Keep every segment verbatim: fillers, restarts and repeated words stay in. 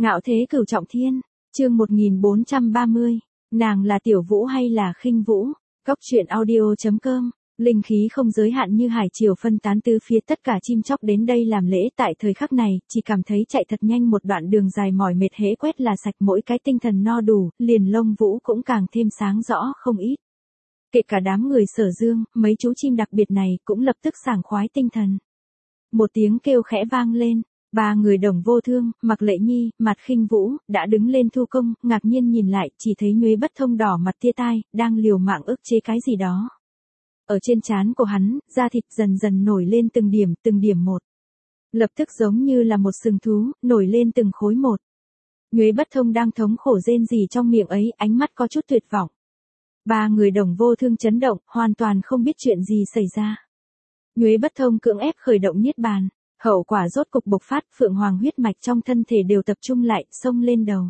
Ngạo thế cửu trọng thiên, chương một nghìn bốn trăm ba mươi, nàng là Tiểu Vũ hay là Khinh Vũ? Góc truyện audio chấm com, linh khí không giới hạn như hải triều phân tán tứ phía, tất cả chim chóc đến đây làm lễ tại thời khắc này, chỉ cảm thấy chạy thật nhanh một đoạn đường dài mỏi mệt hễ quét là sạch, mỗi cái tinh thần no đủ, liền lông vũ cũng càng thêm sáng rõ không ít. Kể cả đám người Sở Dương, mấy chú chim đặc biệt này cũng lập tức sảng khoái tinh thần. Một tiếng kêu khẽ vang lên. Ba người Đồng Vô Thương, Mặc Lệ Nhi, Mạt Khinh Vũ, đã đứng lên thu công, ngạc nhiên nhìn lại, chỉ thấy Nhuế Bất Thông đỏ mặt tia tai, đang liều mạng ức chế cái gì đó. Ở trên trán của hắn, da thịt dần dần nổi lên từng điểm, từng điểm một. Lập tức giống như là một sừng thú, nổi lên từng khối một. Nhuế Bất Thông đang thống khổ rên rỉ trong miệng ấy, ánh mắt có chút tuyệt vọng. Ba người Đồng Vô Thương chấn động, hoàn toàn không biết chuyện gì xảy ra. Nhuế Bất Thông cưỡng ép khởi động niết bàn. Hậu quả rốt cục bộc phát, Phượng Hoàng huyết mạch trong thân thể đều tập trung lại, xông lên đầu.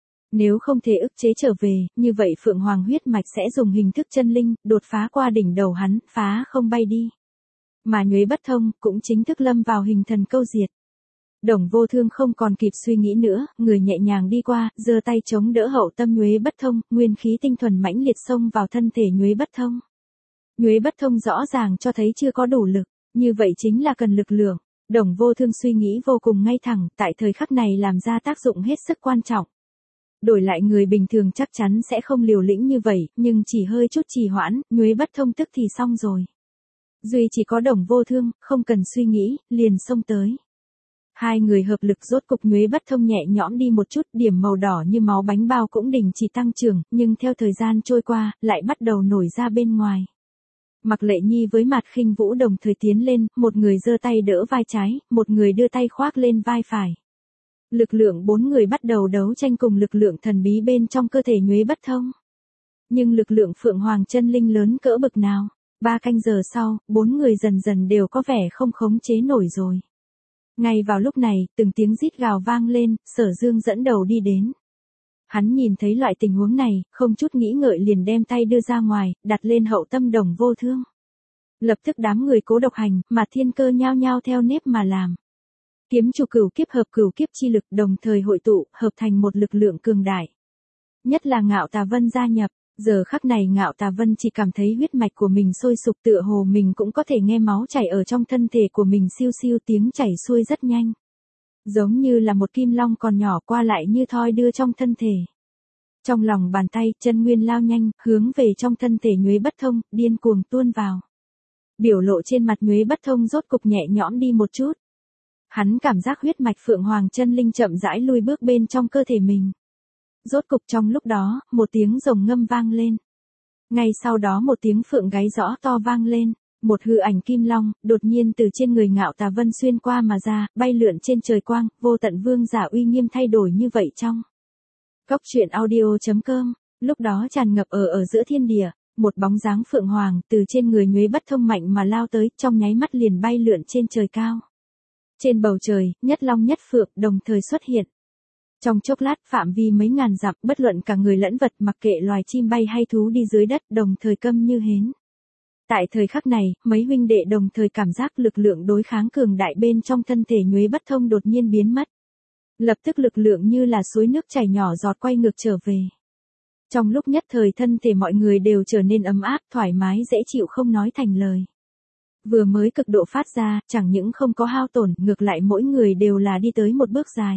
Nếu không thể ức chế trở về, như vậy Phượng Hoàng huyết mạch sẽ dùng hình thức chân linh, đột phá qua đỉnh đầu hắn, phá không bay đi. Mà Nhuế Bất Thông, cũng chính thức lâm vào hình thần câu diệt. Đồng Vô Thương không còn kịp suy nghĩ nữa, người nhẹ nhàng đi qua, giơ tay chống đỡ hậu tâm Nhuế Bất Thông, nguyên khí tinh thuần mãnh liệt xông vào thân thể Nhuế Bất Thông. Nhuế Bất Thông rõ ràng cho thấy chưa có đủ lực, như vậy chính là cần lực lượng. Đồng Vô Thương suy nghĩ vô cùng ngay thẳng, tại thời khắc này làm ra tác dụng hết sức quan trọng. Đổi lại người bình thường chắc chắn sẽ không liều lĩnh như vậy, nhưng chỉ hơi chút trì hoãn, Nhuế Bất Thông tức thì xong rồi. Duy chỉ có Đồng Vô Thương, không cần suy nghĩ, liền xông tới. Hai người hợp lực rốt cục Nhuế Bất Thông nhẹ nhõm đi một chút, điểm màu đỏ như máu bánh bao cũng đình chỉ tăng trưởng, nhưng theo thời gian trôi qua, lại bắt đầu nổi ra bên ngoài. Mặc Lệ Nhi với Mạt Khinh Vũ đồng thời tiến lên, một người giơ tay đỡ vai trái, một người đưa tay khoác lên vai phải. Lực lượng bốn người bắt đầu đấu tranh cùng lực lượng thần bí bên trong cơ thể Nhuế Bất Thông. Nhưng lực lượng Phượng Hoàng chân linh lớn cỡ bực nào? Ba canh giờ sau, bốn người dần dần đều có vẻ không khống chế nổi rồi. Ngay vào lúc này, từng tiếng rít gào vang lên, Sở Dương dẫn đầu đi đến. Hắn nhìn thấy loại tình huống này, không chút nghĩ ngợi liền đem tay đưa ra ngoài, đặt lên hậu tâm Đồng Vô Thương. Lập tức đám người Cố Độc Hành, mà Thiên Cơ nhao nhao theo nếp mà làm. Kiếm chủ cửu kiếp hợp cửu kiếp chi lực đồng thời hội tụ, hợp thành một lực lượng cường đại. Nhất là Ngạo Tà Vân gia nhập, giờ khắc này Ngạo Tà Vân chỉ cảm thấy huyết mạch của mình sôi sục, tựa hồ mình cũng có thể nghe máu chảy ở trong thân thể của mình siêu siêu tiếng chảy xuôi rất nhanh. Giống như là một kim long còn nhỏ qua lại như thoi đưa trong thân thể. Trong lòng bàn tay, chân nguyên lao nhanh, hướng về trong thân thể Nhuế Bất Thông, điên cuồng tuôn vào. Biểu lộ trên mặt Nhuế Bất Thông rốt cục nhẹ nhõm đi một chút. Hắn cảm giác huyết mạch Phượng Hoàng chân linh chậm rãi lui bước bên trong cơ thể mình. Rốt cục trong lúc đó, một tiếng rồng ngâm vang lên. Ngay sau đó một tiếng phượng gáy rõ to vang lên. Một hư ảnh kim long, đột nhiên từ trên người Ngạo Tà Vân xuyên qua mà ra, bay lượn trên trời quang, vô tận vương giả uy nghiêm thay đổi như vậy trong. Góc truyện audio chấm com, lúc đó tràn ngập ở ở giữa thiên địa, một bóng dáng Phượng Hoàng, từ trên người Nhuế Bất Thông mạnh mà lao tới, trong nháy mắt liền bay lượn trên trời cao. Trên bầu trời, nhất long nhất phượng, đồng thời xuất hiện. Trong chốc lát, phạm vi mấy ngàn dặm, bất luận cả người lẫn vật, mặc kệ loài chim bay hay thú đi dưới đất, đồng thời câm như hến. Tại thời khắc này, mấy huynh đệ đồng thời cảm giác lực lượng đối kháng cường đại bên trong thân thể Nhuế Bất Thông đột nhiên biến mất. Lập tức lực lượng như là suối nước chảy nhỏ giọt quay ngược trở về. Trong lúc nhất thời thân thể mọi người đều trở nên ấm áp, thoải mái dễ chịu không nói thành lời. Vừa mới cực độ phát ra, chẳng những không có hao tổn, ngược lại mỗi người đều là đi tới một bước dài.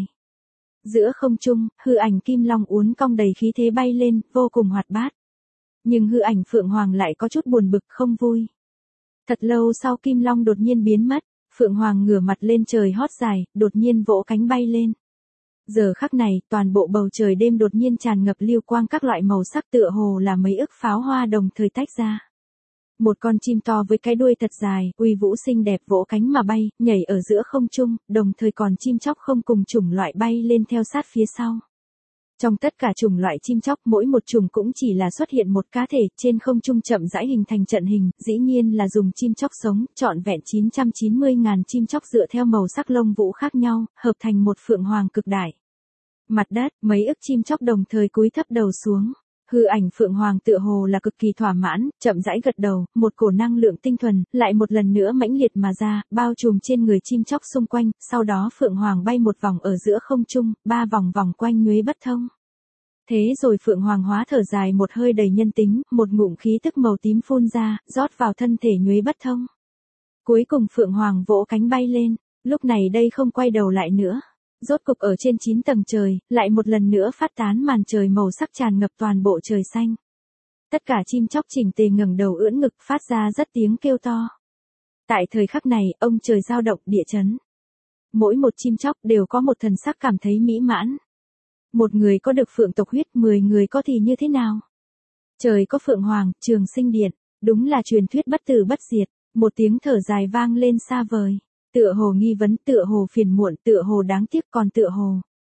Giữa không trung, hư ảnh kim long uốn cong đầy khí thế bay lên, vô cùng hoạt bát. Nhưng hư ảnh Phượng Hoàng lại có chút buồn bực không vui. Thật lâu sau kim long đột nhiên biến mất, Phượng Hoàng ngửa mặt lên trời hót dài, đột nhiên vỗ cánh bay lên. Giờ khắc này, toàn bộ bầu trời đêm đột nhiên tràn ngập lưu quang các loại màu sắc, tựa hồ là mấy ức pháo hoa đồng thời tách ra. Một con chim to với cái đuôi thật dài, uy vũ xinh đẹp vỗ cánh mà bay, nhảy ở giữa không trung, đồng thời còn chim chóc không cùng chủng loại bay lên theo sát phía sau. Trong tất cả chủng loại chim chóc, mỗi một chủng cũng chỉ là xuất hiện một cá thể, trên không trung chậm rãi hình thành trận hình, dĩ nhiên là dùng chim chóc sống, trọn vẹn chín trăm chín mươi ngàn chim chóc dựa theo màu sắc lông vũ khác nhau, hợp thành một Phượng Hoàng cực đại. Mặt đất, mấy ức chim chóc đồng thời cúi thấp đầu xuống. Hư ảnh Phượng Hoàng tựa hồ là cực kỳ thỏa mãn, chậm rãi gật đầu, một cổ năng lượng tinh thuần, lại một lần nữa mãnh liệt mà ra, bao trùm trên người chim chóc xung quanh, sau đó Phượng Hoàng bay một vòng ở giữa không trung, ba vòng vòng quanh Nhuế Bất Thông. Thế rồi Phượng Hoàng hóa thở dài một hơi đầy nhân tính, một ngụm khí tức màu tím phun ra, rót vào thân thể Nhuế Bất Thông. Cuối cùng Phượng Hoàng vỗ cánh bay lên, lúc này đây không quay đầu lại nữa. Rốt cục ở trên chín tầng trời, lại một lần nữa phát tán màn trời màu sắc tràn ngập toàn bộ trời xanh. Tất cả chim chóc chỉnh tề ngẩng đầu ưỡn ngực phát ra rất tiếng kêu to. Tại thời khắc này, ông trời dao động địa chấn. Mỗi một chim chóc đều có một thần sắc cảm thấy mỹ mãn. Một người có được phượng tộc huyết, mười người có thì như thế nào? Trời có Phượng Hoàng, Trường Sinh Điện, đúng là truyền thuyết bất tử bất diệt, một tiếng thở dài vang lên xa vời. Tựa hồ nghi vấn, tựa hồ phiền muộn, tựa hồ đáng tiếc, còn tựa hồ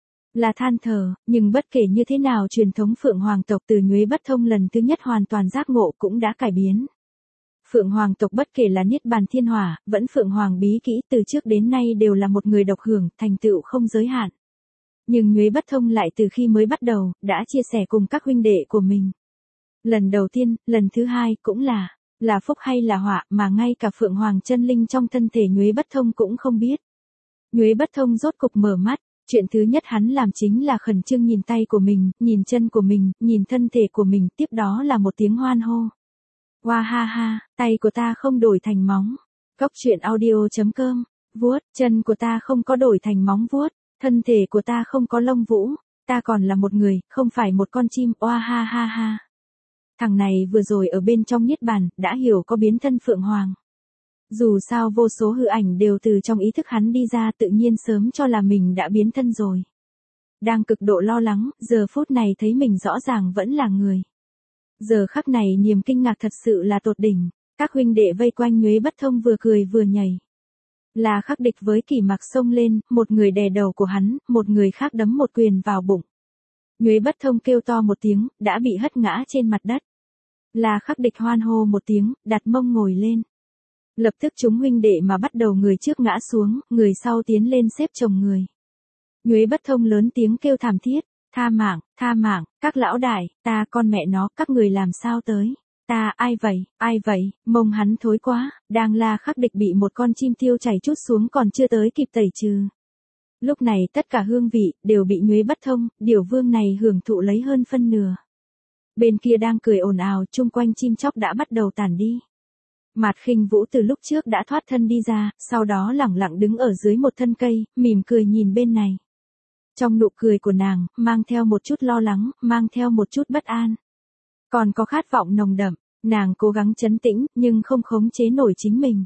là than thở, nhưng bất kể như thế nào truyền thống Phượng Hoàng tộc từ Nhuế Bất Thông lần thứ nhất hoàn toàn giác ngộ cũng đã cải biến. Phượng Hoàng tộc bất kể là Niết Bàn Thiên Hỏa, vẫn Phượng Hoàng bí kỹ từ trước đến nay đều là một người độc hưởng, thành tựu không giới hạn. Nhưng Nhuế Bất Thông lại từ khi mới bắt đầu, đã chia sẻ cùng các huynh đệ của mình. Lần đầu tiên, lần thứ hai cũng là là phúc hay là họa mà ngay cả Phượng Hoàng chân linh trong thân thể Nhuế Bất Thông cũng không biết. Nhuế Bất Thông rốt cục mở mắt, chuyện thứ nhất hắn làm chính là khẩn trương nhìn tay của mình, nhìn chân của mình, nhìn thân thể của mình, tiếp đó là một tiếng hoan hô. Hoa ha ha, tay của ta không đổi thành móng. Cốc truyện audio chấm com, vuốt, chân của ta không có đổi thành móng vuốt, thân thể của ta không có lông vũ, ta còn là một người, không phải một con chim, oa ha ha ha. Thằng này vừa rồi ở bên trong Niết Bàn, đã hiểu có biến thân Phượng Hoàng. Dù sao vô số hư ảnh đều từ trong ý thức hắn đi ra, tự nhiên sớm cho là mình đã biến thân rồi. Đang cực độ lo lắng, giờ phút này thấy mình rõ ràng vẫn là người. Giờ khắc này niềm kinh ngạc thật sự là tột đỉnh, các huynh đệ vây quanh Nhuế Bất Thông vừa cười vừa nhảy. Là Khắc Địch với Kỷ Mặc xông lên, một người đè đầu của hắn, một người khác đấm một quyền vào bụng. Nhuế Bất Thông kêu to một tiếng, đã bị hất ngã trên mặt đất. Là Khắc Địch hoan hô một tiếng, đặt mông ngồi lên. Lập tức chúng huynh đệ mà bắt đầu người trước ngã xuống, người sau tiến lên xếp chồng người. Nhuế Bất Thông lớn tiếng kêu thảm thiết, tha mạng, tha mạng, các lão đại, ta con mẹ nó, các người làm sao tới? Ta, ai vậy, ai vậy, mông hắn thối quá, đang La Khắc Địch bị một con chim tiêu chảy chút xuống còn chưa tới kịp tẩy trừ. Lúc này tất cả hương vị, đều bị Nhuế Bất Thông, Điểu Vương này hưởng thụ lấy hơn phân nửa. Bên kia đang cười ồn ào, chung quanh chim chóc đã bắt đầu tản đi. Mạt Khinh Vũ từ lúc trước đã thoát thân đi ra, sau đó lẳng lặng đứng ở dưới một thân cây, mỉm cười nhìn bên này. Trong nụ cười của nàng, mang theo một chút lo lắng, mang theo một chút bất an. Còn có khát vọng nồng đậm, nàng cố gắng trấn tĩnh, nhưng không khống chế nổi chính mình.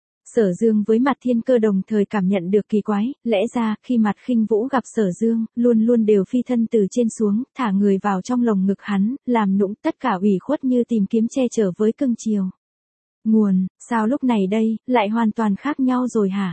Sở Dương với Mạt Thiên Cơ đồng thời cảm nhận được kỳ quái, lẽ ra, khi Mạt Khinh Vũ gặp Sở Dương, luôn luôn đều phi thân từ trên xuống, thả người vào trong lồng ngực hắn, làm nũng tất cả ủy khuất như tìm kiếm che chở với cưng chiều. Nguồn, sao lúc này đây, lại hoàn toàn khác nhau rồi hả?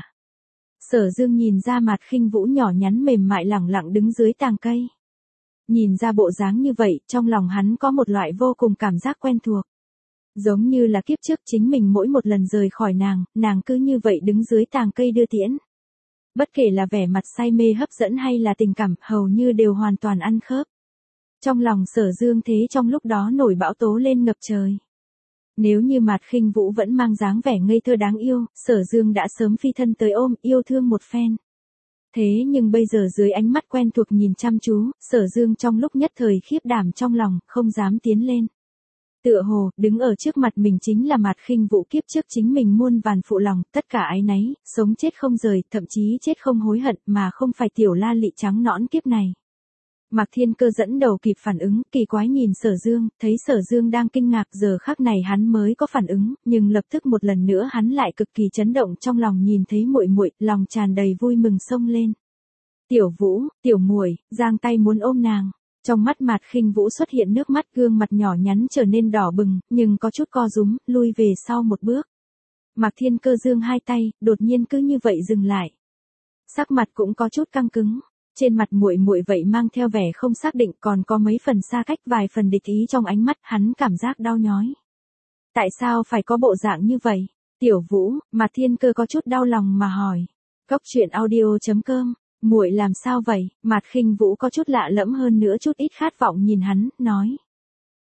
Sở Dương nhìn ra Mạt Khinh Vũ nhỏ nhắn mềm mại lẳng lặng đứng dưới tàng cây. Nhìn ra bộ dáng như vậy, trong lòng hắn có một loại vô cùng cảm giác quen thuộc. Giống như là kiếp trước chính mình mỗi một lần rời khỏi nàng, nàng cứ như vậy đứng dưới tàng cây đưa tiễn. Bất kể là vẻ mặt say mê hấp dẫn hay là tình cảm, hầu như đều hoàn toàn ăn khớp. Trong lòng Sở Dương thế trong lúc đó nổi bão tố lên ngập trời. Nếu như Mạt Khinh Vũ vẫn mang dáng vẻ ngây thơ đáng yêu, Sở Dương đã sớm phi thân tới ôm, yêu thương một phen. Thế nhưng bây giờ dưới ánh mắt quen thuộc nhìn chăm chú, Sở Dương trong lúc nhất thời khiếp đảm trong lòng, không dám tiến lên. Tựa hồ, đứng ở trước mặt mình chính là Mạt Khinh Vũ kiếp trước chính mình muôn vàn phụ lòng, tất cả áy náy, sống chết không rời, thậm chí chết không hối hận mà không phải tiểu la lị trắng nõn kiếp này. Mạc Thiên Cơ dẫn đầu kịp phản ứng, kỳ quái nhìn Sở Dương, thấy Sở Dương đang kinh ngạc, giờ khắc này hắn mới có phản ứng, nhưng lập tức một lần nữa hắn lại cực kỳ chấn động trong lòng nhìn thấy muội muội, lòng tràn đầy vui mừng xông lên. Tiểu Vũ, tiểu muội, giang tay muốn ôm nàng. Trong mắt Mạt Khinh Vũ xuất hiện nước mắt, gương mặt nhỏ nhắn trở nên đỏ bừng, nhưng có chút co rúm, lui về sau một bước. Mạc Thiên Cơ giương hai tay, đột nhiên cứ như vậy dừng lại. Sắc mặt cũng có chút căng cứng. Trên mặt muội muội vậy mang theo vẻ không xác định, còn có mấy phần xa cách, vài phần địch ý trong ánh mắt, hắn cảm giác đau nhói. Tại sao phải có bộ dạng như vậy? Tiểu Vũ, Mạt Thiên Cơ có chút đau lòng mà hỏi. Cốc truyện audio chấm com, muội làm sao vậy? Mạt Khinh Vũ có chút lạ lẫm hơn nữa chút ít khát vọng nhìn hắn, nói.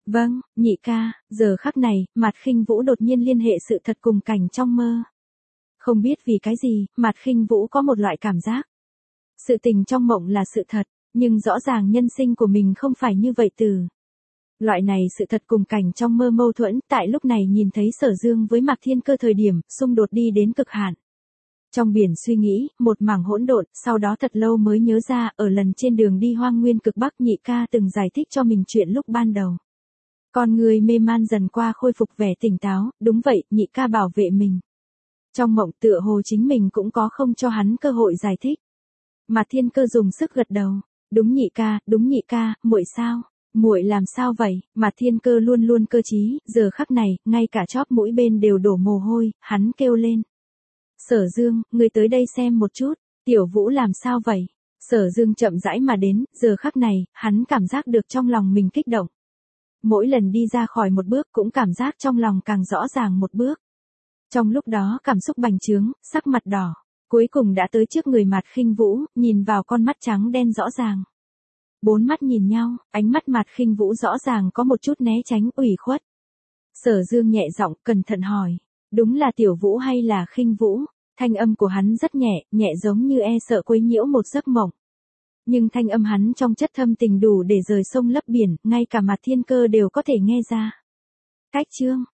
Vâng, nhị ca. Giờ khắc này, Mạt Khinh Vũ đột nhiên liên hệ sự thật cùng cảnh trong mơ. Không biết vì cái gì, Mạt Khinh Vũ có một loại cảm giác. Sự tình trong mộng là sự thật, nhưng rõ ràng nhân sinh của mình không phải như vậy từ. Loại này sự thật cùng cảnh trong mơ mâu thuẫn, tại lúc này nhìn thấy Sở Dương với Mạc Thiên Cơ thời điểm, xung đột đi đến cực hạn. Trong biển suy nghĩ, một mảng hỗn độn, sau đó thật lâu mới nhớ ra, ở lần trên đường đi Hoang Nguyên Cực Bắc nhị ca từng giải thích cho mình chuyện lúc ban đầu. Con người mê man dần qua khôi phục vẻ tỉnh táo, đúng vậy, nhị ca bảo vệ mình. Trong mộng tựa hồ chính mình cũng có không cho hắn cơ hội giải thích. Mà Thiên Cơ dùng sức gật đầu, đúng nhị ca, đúng nhị ca, muội sao? Muội làm sao vậy? Mà Thiên Cơ luôn luôn cơ trí, giờ khắc này, ngay cả chóp mũi bên đều đổ mồ hôi, hắn kêu lên. Sở Dương, ngươi tới đây xem một chút, Tiểu Vũ làm sao vậy? Sở Dương chậm rãi mà đến, giờ khắc này, hắn cảm giác được trong lòng mình kích động. Mỗi lần đi ra khỏi một bước cũng cảm giác trong lòng càng rõ ràng một bước. Trong lúc đó cảm xúc bành trướng, sắc mặt đỏ, cuối cùng đã tới trước người Mạt Khinh Vũ, nhìn vào con mắt trắng đen rõ ràng. Bốn mắt nhìn nhau, ánh mắt Mạt Khinh Vũ rõ ràng có một chút né tránh ủy khuất. Sở Dương nhẹ giọng cẩn thận hỏi, đúng là Tiểu Vũ hay là Khinh Vũ? Thanh âm của hắn rất nhẹ, nhẹ giống như e sợ quấy nhiễu một giấc mộng. Nhưng thanh âm hắn trong chất thâm tình đủ để rời sông lấp biển, ngay cả Mạt Thiên Cơ đều có thể nghe ra. Cách chương,